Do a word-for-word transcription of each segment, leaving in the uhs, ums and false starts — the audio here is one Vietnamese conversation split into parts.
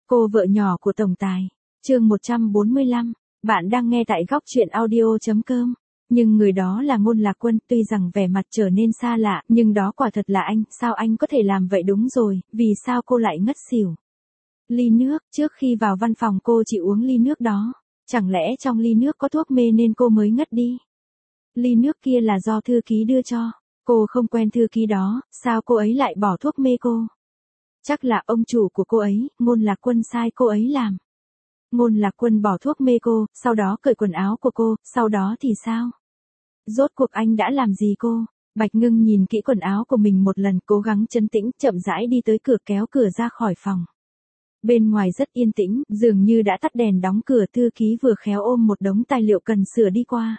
Cô vợ nhỏ của tổng tài. Chương một trăm bốn mươi lăm. Bạn đang nghe tại góc truyện audio chấm com. Nhưng người đó là Ngôn Lạc Quân, tuy rằng vẻ mặt trở nên xa lạ, nhưng đó quả thật là anh, sao anh có thể làm vậy? Đúng rồi, vì sao cô lại ngất xỉu? Ly nước, trước khi vào văn phòng cô chỉ uống ly nước đó. Chẳng lẽ trong ly nước có thuốc mê nên cô mới ngất đi? Ly nước kia là do thư ký đưa cho. Cô không quen thư ký đó, sao cô ấy lại bỏ thuốc mê cô? Chắc là ông chủ của cô ấy, Ngôn Lạc Quân sai cô ấy làm. Ngôn Lạc Quân bỏ thuốc mê cô, sau đó cởi quần áo của cô, sau đó thì sao? Rốt cuộc anh đã làm gì cô? Bạch Ngưng nhìn kỹ quần áo của mình một lần, cố gắng trấn tĩnh, chậm rãi đi tới cửa, kéo cửa ra khỏi phòng. Bên ngoài rất yên tĩnh, dường như đã tắt đèn đóng cửa. Thư ký vừa khéo ôm một đống tài liệu cần sửa đi qua.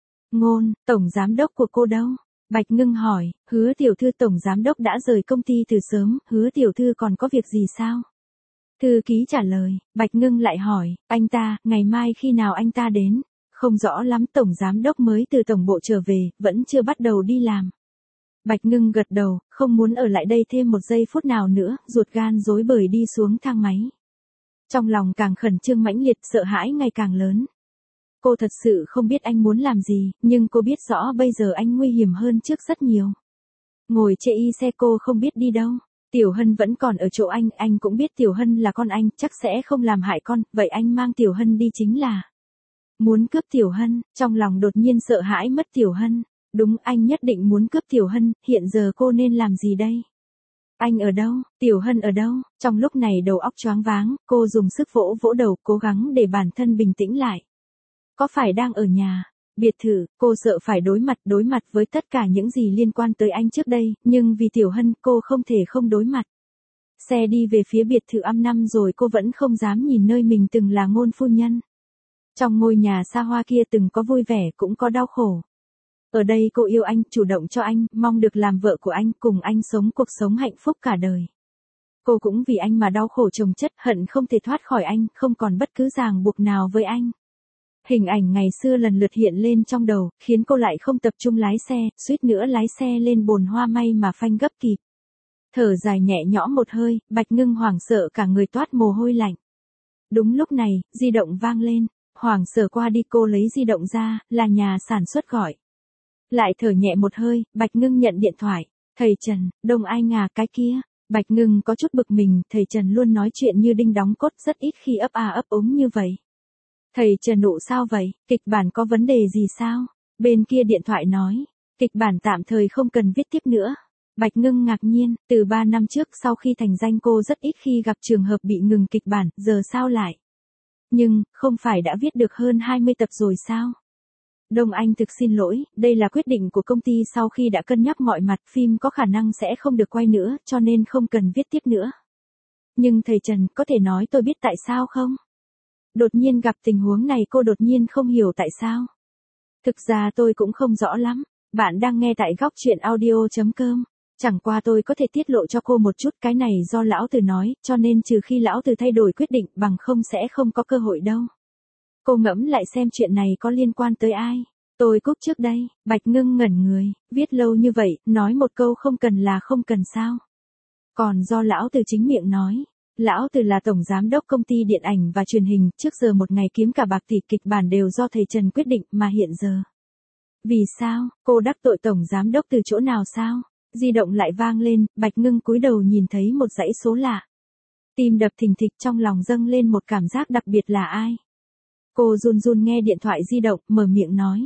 Ngôn, tổng giám đốc của cô đâu? Bạch Ngưng hỏi. Hứa tiểu thư tổng giám đốc đã rời công ty từ sớm. Hứa tiểu thư còn có việc gì sao? Thư ký trả lời. Bạch Ngưng lại hỏi, anh ta, ngày mai khi nào anh ta đến? Không rõ lắm, tổng giám đốc mới từ tổng bộ trở về, vẫn chưa bắt đầu đi làm. Bạch Ngưng gật đầu, không muốn ở lại đây thêm một giây phút nào nữa, ruột gan rối bời đi xuống thang máy. Trong lòng càng khẩn trương mãnh liệt, sợ hãi ngày càng lớn. Cô thật sự không biết anh muốn làm gì, nhưng cô biết rõ bây giờ anh nguy hiểm hơn trước rất nhiều. Ngồi chê y xe cô không biết đi đâu. Tiểu Hân vẫn còn ở chỗ anh, anh cũng biết Tiểu Hân là con anh, chắc sẽ không làm hại con, vậy anh mang Tiểu Hân đi chính là muốn cướp Tiểu Hân. Trong lòng đột nhiên sợ hãi mất Tiểu Hân. Đúng, anh nhất định muốn cướp Tiểu Hân, hiện giờ cô nên làm gì đây? Anh ở đâu? Tiểu Hân ở đâu? Trong lúc này đầu óc choáng váng, cô dùng sức vỗ vỗ đầu, cố gắng để bản thân bình tĩnh lại. Có phải đang ở nhà? Biệt thự, cô sợ phải đối mặt, đối mặt với tất cả những gì liên quan tới anh trước đây, nhưng vì Tiểu Hân, cô không thể không đối mặt. Xe đi về phía biệt thự âm năm rồi cô vẫn không dám nhìn nơi mình từng là ngôn phu nhân. Trong ngôi nhà xa hoa kia từng có vui vẻ cũng có đau khổ. Ở đây cô yêu anh, chủ động cho anh, mong được làm vợ của anh, cùng anh sống cuộc sống hạnh phúc cả đời. Cô cũng vì anh mà đau khổ chồng chất, hận không thể thoát khỏi anh, không còn bất cứ ràng buộc nào với anh. Hình ảnh ngày xưa lần lượt hiện lên trong đầu, khiến cô lại không tập trung lái xe, suýt nữa lái xe lên bồn hoa, may mà phanh gấp kịp. Thở dài nhẹ nhõm một hơi, Bạch Ngưng hoảng sợ cả người toát mồ hôi lạnh. Đúng lúc này, di động vang lên, hoảng sợ qua đi cô lấy di động ra, là nhà sản xuất gọi. Lại thở nhẹ một hơi, Bạch Ngưng nhận điện thoại. Thầy Trần, Đông Anh à, cái kia. Bạch Ngưng có chút bực mình, thầy Trần luôn nói chuyện như đinh đóng cốt, rất ít khi ấp à ấp úng như vậy. Thầy Trần nụ sao vậy, kịch bản có vấn đề gì sao? Bên kia điện thoại nói, kịch bản tạm thời không cần viết tiếp nữa. Bạch Ngưng ngạc nhiên, từ ba năm trước sau khi thành danh cô rất ít khi gặp trường hợp bị ngừng kịch bản, giờ sao lại? Nhưng, không phải đã viết được hơn hai mươi tập rồi sao? Đông Anh thực xin lỗi, đây là quyết định của công ty sau khi đã cân nhắc mọi mặt, phim có khả năng sẽ không được quay nữa, cho nên không cần viết tiếp nữa. Nhưng thầy Trần, có thể nói tôi biết tại sao không? Đột nhiên gặp tình huống này cô đột nhiên không hiểu tại sao. Thực ra tôi cũng không rõ lắm, bạn đang nghe tại góc truyện audio chấm com. Chẳng qua tôi có thể tiết lộ cho cô một chút, cái này do lão tử nói, cho nên trừ khi lão tử thay đổi quyết định, bằng không sẽ không có cơ hội đâu. Cô ngẫm lại xem chuyện này có liên quan tới ai. Tôi cúp trước đây. Bạch Ngưng ngẩn người, viết lâu như vậy, nói một câu không cần là không cần sao? Còn do lão tử chính miệng nói. Lão tử là tổng giám đốc công ty điện ảnh và truyền hình, trước giờ một ngày kiếm cả bạc tỷ, kịch bản đều do thầy Trần quyết định, mà hiện giờ. Vì sao, cô đắc tội tổng giám đốc từ chỗ nào sao? Di động lại vang lên, Bạch Ngưng cúi đầu nhìn thấy một dãy số lạ. Tim đập thình thịch, trong lòng dâng lên một cảm giác đặc biệt. Là ai? Cô run run nghe điện thoại di động, mở miệng nói.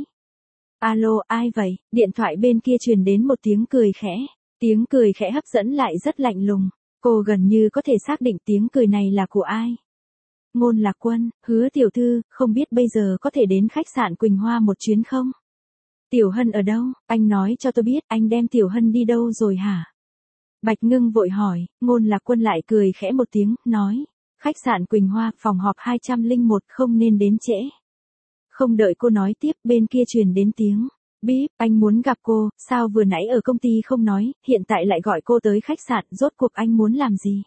Alo, ai vậy? Điện thoại bên kia truyền đến một tiếng cười khẽ. Tiếng cười khẽ hấp dẫn lại rất lạnh lùng. Cô gần như có thể xác định tiếng cười này là của ai. Ngôn Lạc Quân, Hứa tiểu thư, không biết bây giờ có thể đến khách sạn Quỳnh Hoa một chuyến không? Tiểu Hân ở đâu? Anh nói cho tôi biết, anh đem Tiểu Hân đi đâu rồi hả? Bạch Ngưng vội hỏi, Ngôn Lạc Quân lại cười khẽ một tiếng, nói. Khách sạn Quỳnh Hoa, phòng họp hai trăm lẻ một, không nên đến trễ. Không đợi cô nói tiếp, bên kia truyền đến tiếng. Bíp, anh muốn gặp cô, sao vừa nãy ở công ty không nói, hiện tại lại gọi cô tới khách sạn, rốt cuộc anh muốn làm gì?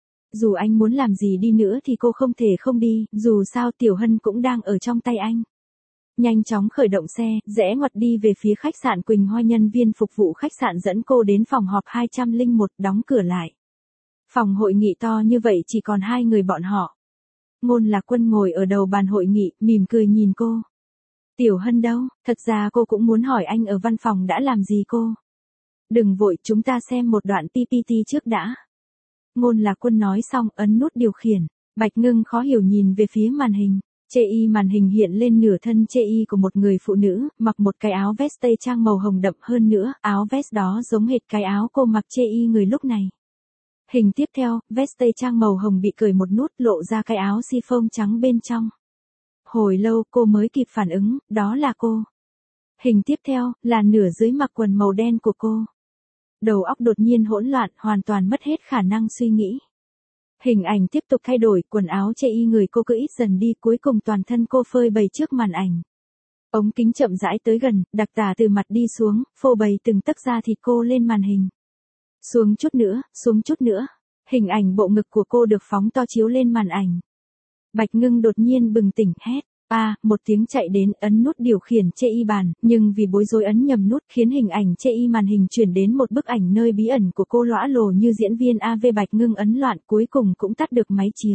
Dù anh muốn làm gì đi nữa thì cô không thể không đi, dù sao Tiểu Hân cũng đang ở trong tay anh. Nhanh chóng khởi động xe, rẽ ngoặt đi về phía khách sạn Quỳnh Hoa, nhân viên phục vụ khách sạn dẫn cô đến phòng họp hai trăm lẻ một, đóng cửa lại. Phòng hội nghị to như vậy chỉ còn hai người bọn họ. Ngôn Lạc Quân ngồi ở đầu bàn hội nghị, mỉm cười nhìn cô. Tiểu Hân đâu, thật ra cô cũng muốn hỏi anh ở văn phòng đã làm gì cô. Đừng vội, chúng ta xem một đoạn pê pê tê trước đã. Ngôn Lạc Quân nói xong ấn nút điều khiển. Bạch Ngưng khó hiểu nhìn về phía màn hình. Chê y màn hình hiện lên nửa thân chê y của một người phụ nữ, mặc một cái áo vest tây trang màu hồng đậm hơn nữa, áo vest đó giống hệt cái áo cô mặc chê y người lúc này. Hình tiếp theo, vest tây trang màu hồng bị cởi một nút lộ ra cái áo chiffon trắng bên trong. Hồi lâu cô mới kịp phản ứng, đó là cô. Hình tiếp theo, là nửa dưới mặc quần màu đen của cô. Đầu óc đột nhiên hỗn loạn, hoàn toàn mất hết khả năng suy nghĩ. Hình ảnh tiếp tục thay đổi, quần áo chê y người cô cứ ít dần đi, cuối cùng toàn thân cô phơi bày trước màn ảnh. Ống kính chậm rãi tới gần, đặc tả từ mặt đi xuống, phô bày từng tấc da thịt cô lên màn hình. Xuống chút nữa, xuống chút nữa. Hình ảnh bộ ngực của cô được phóng to chiếu lên màn ảnh. Bạch Ngưng đột nhiên bừng tỉnh hét. À, một tiếng chạy đến, ấn nút điều khiển chê y bàn, nhưng vì bối rối ấn nhầm nút khiến hình ảnh chê y màn hình chuyển đến một bức ảnh nơi bí ẩn của cô lõa lồ như diễn viên a vê. Bạch Ngưng ấn loạn, cuối cùng cũng tắt được máy chiếu.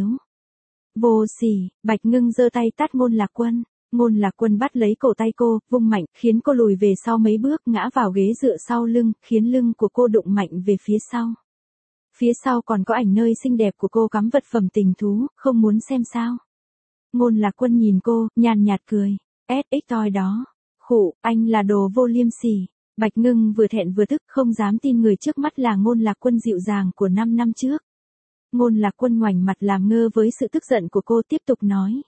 Vô sỉ, Bạch Ngưng giơ tay tát Ngôn Lạc Quân. Ngôn Lạc Quân bắt lấy cổ tay cô, vung mạnh, khiến cô lùi về sau mấy bước, ngã vào ghế dựa sau lưng, khiến lưng của cô đụng mạnh về phía sau. Phía sau còn có ảnh nơi xinh đẹp của cô cắm vật phẩm tình thú, không muốn xem sao? Ngôn Lạc Quân nhìn cô, nhàn nhạt cười. ét ích toi đó. Khụ, anh là đồ vô liêm sỉ. Bạch Ngưng vừa thẹn vừa tức, không dám tin người trước mắt là Ngôn Lạc Quân dịu dàng của năm năm trước. Ngôn Lạc Quân ngoảnh mặt làm ngơ với sự tức giận của cô, tiếp tục nói.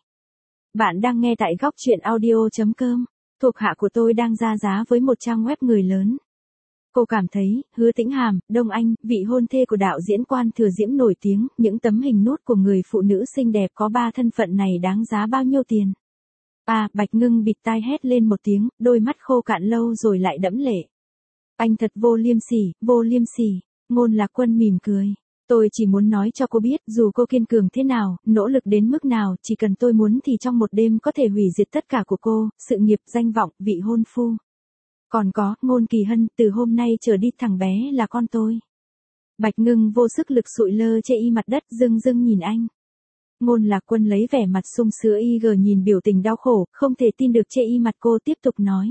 Bạn đang nghe tại góc truyện audio chấm com. Thuộc hạ của tôi đang ra giá với một trang web người lớn. Cô cảm thấy, Hứa Tĩnh Hàm, Đông Anh, vị hôn thê của đạo diễn Quan Thừa Diễm nổi tiếng, những tấm hình nút của người phụ nữ xinh đẹp có ba thân phận này đáng giá bao nhiêu tiền? À, Bạch Ngưng bịt tai hét lên một tiếng, đôi mắt khô cạn lâu rồi lại đẫm lệ. Anh thật vô liêm sỉ, vô liêm sỉ. Ngôn Lạc Quân mỉm cười. Tôi chỉ muốn nói cho cô biết, dù cô kiên cường thế nào, nỗ lực đến mức nào, chỉ cần tôi muốn thì trong một đêm có thể hủy diệt tất cả của cô, sự nghiệp, danh vọng, vị hôn phu. Còn có, Ngôn Kỳ Hân, từ hôm nay trở đi thằng bé là con tôi. Bạch Ngưng vô sức lực sụi lơ chê y mặt đất, dưng dưng nhìn anh. Ngôn Lạc Quân lấy vẻ mặt sung sướng y gờ nhìn biểu tình đau khổ, không thể tin được chê y mặt cô, tiếp tục nói.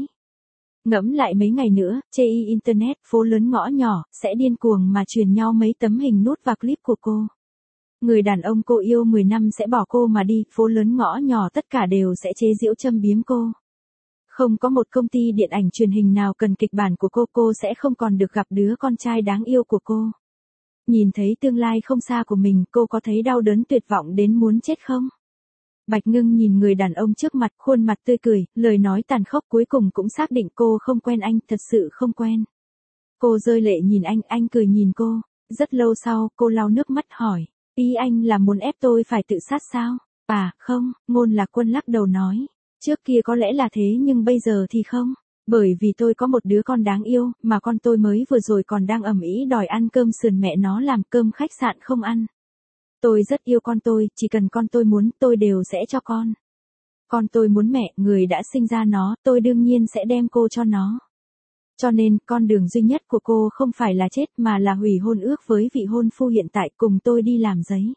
Ngẫm lại mấy ngày nữa, chê y internet, phố lớn ngõ nhỏ, sẽ điên cuồng mà truyền nhau mấy tấm hình nút và clip của cô. Người đàn ông cô yêu mười năm sẽ bỏ cô mà đi, phố lớn ngõ nhỏ tất cả đều sẽ chế giễu châm biếm cô. Không có một công ty điện ảnh truyền hình nào cần kịch bản của cô, cô sẽ không còn được gặp đứa con trai đáng yêu của cô. Nhìn thấy tương lai không xa của mình, cô có thấy đau đớn tuyệt vọng đến muốn chết không? Bạch Ngưng nhìn người đàn ông trước mặt, khuôn mặt tươi cười, lời nói tàn khốc, cuối cùng cũng xác định cô không quen anh, thật sự không quen. Cô rơi lệ nhìn anh, anh cười nhìn cô. Rất lâu sau, cô lau nước mắt hỏi, ý anh là muốn ép tôi phải tự sát sao? À, không, Ngôn Lạc Quân lắc đầu nói. Trước kia có lẽ là thế nhưng bây giờ thì không. Bởi vì tôi có một đứa con đáng yêu, mà con tôi mới vừa rồi còn đang ầm ĩ đòi ăn cơm sườn mẹ nó làm, cơm khách sạn không ăn. Tôi rất yêu con tôi, chỉ cần con tôi muốn, tôi đều sẽ cho con. Con tôi muốn mẹ, người đã sinh ra nó, tôi đương nhiên sẽ đem cô cho nó. Cho nên, con đường duy nhất của cô không phải là chết mà là hủy hôn ước với vị hôn phu hiện tại, cùng tôi đi làm giấy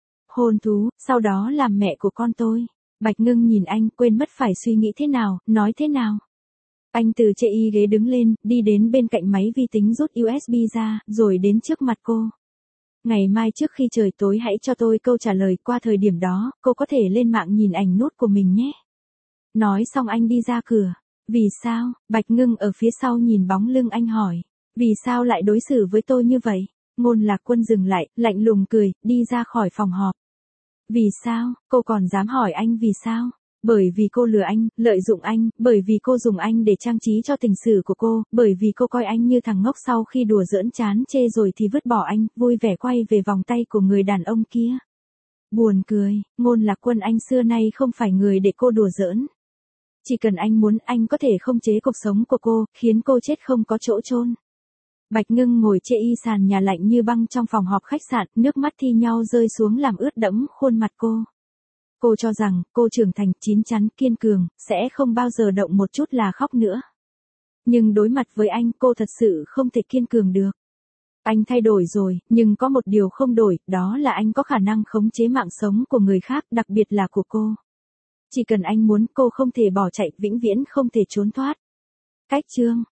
hôn thú, sau đó làm mẹ của con tôi. Bạch Ngưng nhìn anh, quên mất phải suy nghĩ thế nào, nói thế nào. Anh từ chê y ghế đứng lên, đi đến bên cạnh máy vi tính rút u ét bê ra, rồi đến trước mặt cô. Ngày mai trước khi trời tối hãy cho tôi câu trả lời, qua thời điểm đó, cô có thể lên mạng nhìn ảnh nút của mình nhé. Nói xong anh đi ra cửa. Vì sao? Bạch Ngưng ở phía sau nhìn bóng lưng anh hỏi. Vì sao lại đối xử với tôi như vậy? Ngôn Lạc Quân dừng lại, lạnh lùng cười, đi ra khỏi phòng họp. Vì sao? Cô còn dám hỏi anh vì sao? Bởi vì cô lừa anh, lợi dụng anh, bởi vì cô dùng anh để trang trí cho tình sử của cô, bởi vì cô coi anh như thằng ngốc sau khi đùa giỡn chán chê rồi thì vứt bỏ anh, vui vẻ quay về vòng tay của người đàn ông kia. Buồn cười, Ngôn Lạc Quân anh xưa nay không phải người để cô đùa giỡn. Chỉ cần anh muốn, anh có thể khống chế cuộc sống của cô, khiến cô chết không có chỗ chôn. Bạch Ngưng ngồi chê y sàn nhà lạnh như băng trong phòng họp khách sạn, nước mắt thi nhau rơi xuống làm ướt đẫm khuôn mặt cô. Cô cho rằng, cô trưởng thành, chín chắn, kiên cường, sẽ không bao giờ động một chút là khóc nữa. Nhưng đối mặt với anh, cô thật sự không thể kiên cường được. Anh thay đổi rồi, nhưng có một điều không đổi, đó là anh có khả năng khống chế mạng sống của người khác, đặc biệt là của cô. Chỉ cần anh muốn, cô không thể bỏ chạy, vĩnh viễn không thể trốn thoát. Cách chương